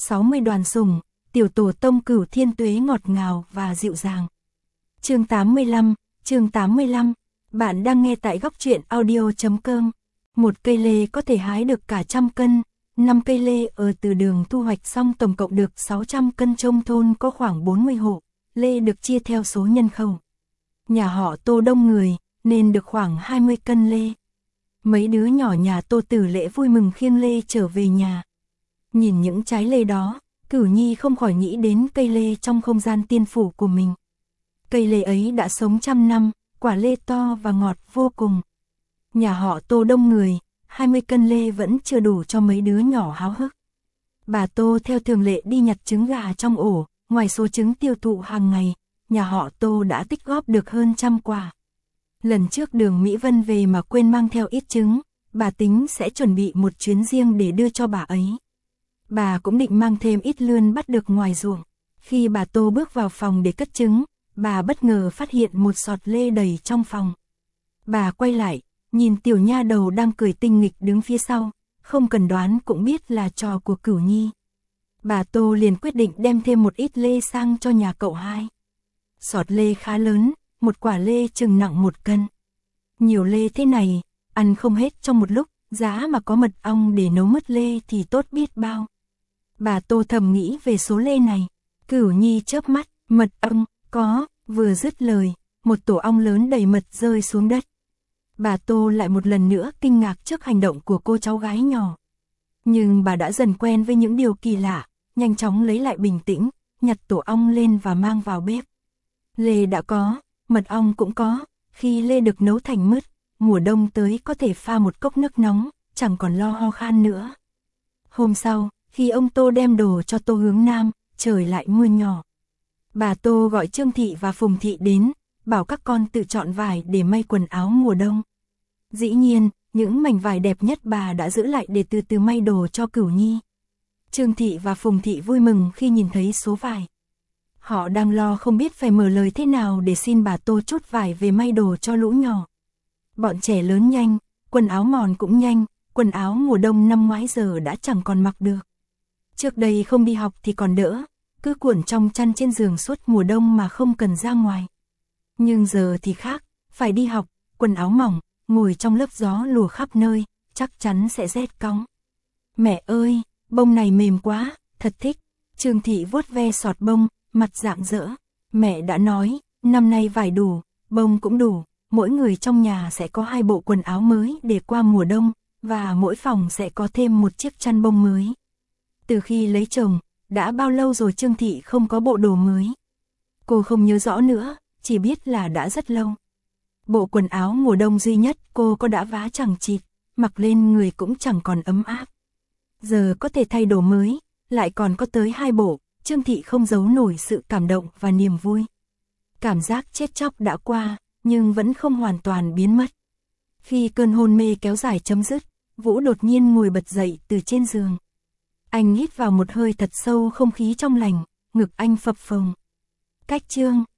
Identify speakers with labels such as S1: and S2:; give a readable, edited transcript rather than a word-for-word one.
S1: 60 đoàn sủng, tiểu tổ tông Cửu Thiên Tuế ngọt ngào và dịu dàng. Chương 85, bạn đang nghe tại góc truyện audio.com. Một cây lê có thể hái được cả 100 cân, 5 cây lê ở từ đường thu hoạch xong tổng cộng được 600 cân. Trong thôn có khoảng 40 hộ, lê được chia theo số nhân khẩu. Nhà họ Tô đông người, nên được khoảng 20 cân lê. Mấy đứa nhỏ nhà Tô Tử Lễ vui mừng khiêng lê trở về nhà. Nhìn những trái lê đó, Cửu Nhi không khỏi nghĩ đến cây lê trong không gian tiên phủ của mình. Cây lê ấy đã sống 100 năm, quả lê to và ngọt vô cùng. Nhà họ Tô đông người, 20 cân lê vẫn chưa đủ cho mấy đứa nhỏ háo hức. Bà Tô theo thường lệ đi nhặt trứng gà trong ổ, ngoài số trứng tiêu thụ hàng ngày, nhà họ Tô đã tích góp được hơn 100 quả. Lần trước Đường Mỹ Vân về mà quên mang theo ít trứng, bà tính sẽ chuẩn bị một chuyến riêng để đưa cho bà ấy. Bà cũng định mang thêm ít lươn bắt được ngoài ruộng. Khi bà Tô bước vào phòng để cất trứng, bà bất ngờ phát hiện một sọt lê đầy trong phòng. Bà quay lại, nhìn tiểu nha đầu đang cười tinh nghịch đứng phía sau, không cần đoán cũng biết là trò của Cửu Nhi. Bà Tô liền quyết định đem thêm một ít lê sang cho nhà cậu hai. Sọt lê khá lớn, một quả lê chừng nặng 1 cân. Nhiều lê thế này, ăn không hết trong một lúc, giá mà có mật ong để nấu mứt lê thì tốt biết bao. Bà Tô thầm nghĩ về số lê này. Cửu Nhi chớp mắt, mật ong, có, vừa dứt lời, một tổ ong lớn đầy mật rơi xuống đất. Bà Tô lại một lần nữa kinh ngạc trước hành động của cô cháu gái nhỏ. Nhưng bà đã dần quen với những điều kỳ lạ, nhanh chóng lấy lại bình tĩnh, nhặt tổ ong lên và mang vào bếp. Lê đã có, mật ong cũng có, khi lê được nấu thành mứt, mùa đông tới có thể pha một cốc nước nóng, chẳng còn lo ho khan nữa. Hôm sau, khi ông Tô đem đồ cho Tô Hướng Nam, trời lại mưa nhỏ. Bà Tô gọi Trương Thị và Phùng Thị đến, bảo các con tự chọn vải để may quần áo mùa đông. Dĩ nhiên, những mảnh vải đẹp nhất bà đã giữ lại để từ từ may đồ cho Cửu Nhi. Trương Thị và Phùng Thị vui mừng khi nhìn thấy số vải. Họ đang lo không biết phải mở lời thế nào để xin bà Tô chút vải về may đồ cho lũ nhỏ. Bọn trẻ lớn nhanh, quần áo mòn cũng nhanh, quần áo mùa đông năm ngoái giờ đã chẳng còn mặc được. Trước đây không đi học thì còn đỡ, cứ cuộn trong chăn trên giường suốt mùa đông mà không cần ra ngoài. Nhưng giờ thì khác, phải đi học, quần áo mỏng, ngồi trong lớp gió lùa khắp nơi, chắc chắn sẽ rét cóng. Mẹ ơi, bông này mềm quá, thật thích. Trương Thị vuốt ve sọt bông, mặt rạng rỡ. Mẹ đã nói, năm nay vải đủ, bông cũng đủ, mỗi người trong nhà sẽ có 2 bộ quần áo mới để qua mùa đông, và mỗi phòng sẽ có thêm một chiếc chăn bông mới. Từ khi lấy chồng, đã bao lâu rồi Trương Thị không có bộ đồ mới? Cô không nhớ rõ nữa, chỉ biết là đã rất lâu. Bộ quần áo mùa đông duy nhất cô có đã vá chẳng chịt, mặc lên người cũng chẳng còn ấm áp. Giờ có thể thay đồ mới, lại còn có tới 2 bộ, Trương Thị không giấu nổi sự cảm động và niềm vui. Cảm giác chết chóc đã qua, nhưng vẫn không hoàn toàn biến mất. Khi cơn hôn mê kéo dài chấm dứt, Vũ đột nhiên ngồi bật dậy từ trên giường. Anh hít vào một hơi thật sâu không khí trong lành, ngực anh phập phồng. Cách chương